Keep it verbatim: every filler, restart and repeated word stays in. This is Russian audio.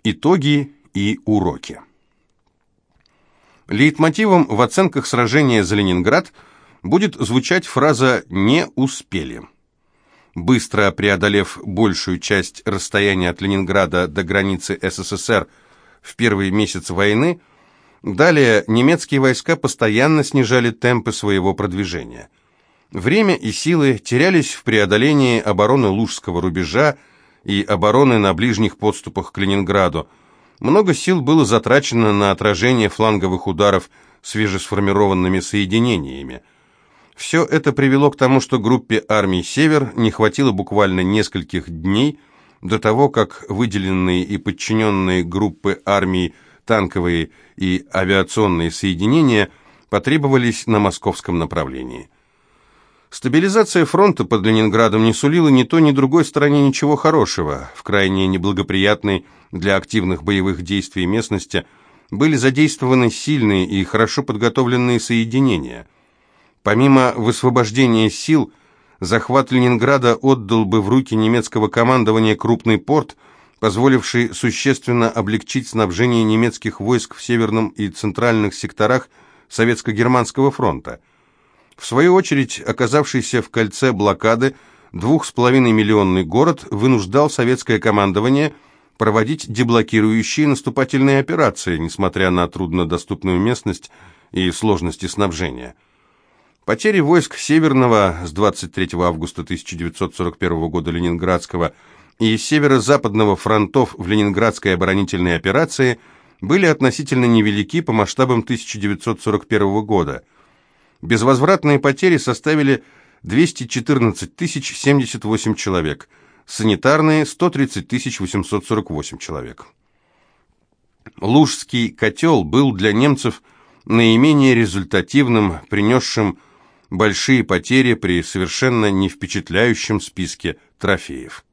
Итоги и уроки. Лейтмотивом в оценках сражения за Ленинград будет звучать фраза «не успели». Быстро преодолев большую часть расстояния от Ленинграда до границы СССР в первые месяцы войны, далее немецкие войска постоянно снижали темпы своего продвижения. Время и силы терялись в преодолении обороны Лужского рубежа и обороны на ближних подступах к Ленинграду. Много сил было затрачено на отражение фланговых ударов свежесформированными соединениями. Все это привело к тому, что группе армий «Север» не хватило буквально нескольких дней до того, как выделенные и подчиненные группы армий танковые и авиационные соединения потребовались на московском направлении. Стабилизация фронта под Ленинградом не сулила ни той, ни другой стороне ничего хорошего. В крайне неблагоприятной для активных боевых действий местности были задействованы сильные и хорошо подготовленные соединения. Помимо высвобождения сил, захват Ленинграда отдал бы в руки немецкого командования крупный порт, позволивший существенно облегчить снабжение немецких войск в северном и центральных секторах Советско-Германского фронта. В свою очередь, оказавшийся в кольце блокады, двух с половиной миллионный город вынуждал советское командование проводить деблокирующие наступательные операции, несмотря на труднодоступную местность и сложности снабжения. Потери войск Северного с двадцать третьего августа тысяча девятьсот сорок первого года Ленинградского и Северо-Западного фронтов в Ленинградской оборонительной операции были относительно невелики по масштабам тысяча девятьсот сорок первого года. Безвозвратные потери составили двести четырнадцать тысяч семьдесят восемь человек, санитарные – сто тридцать тысяч восемьсот сорок восемь человек. Лужский котел был для немцев наименее результативным, принесшим большие потери при совершенно не впечатляющем списке трофеев.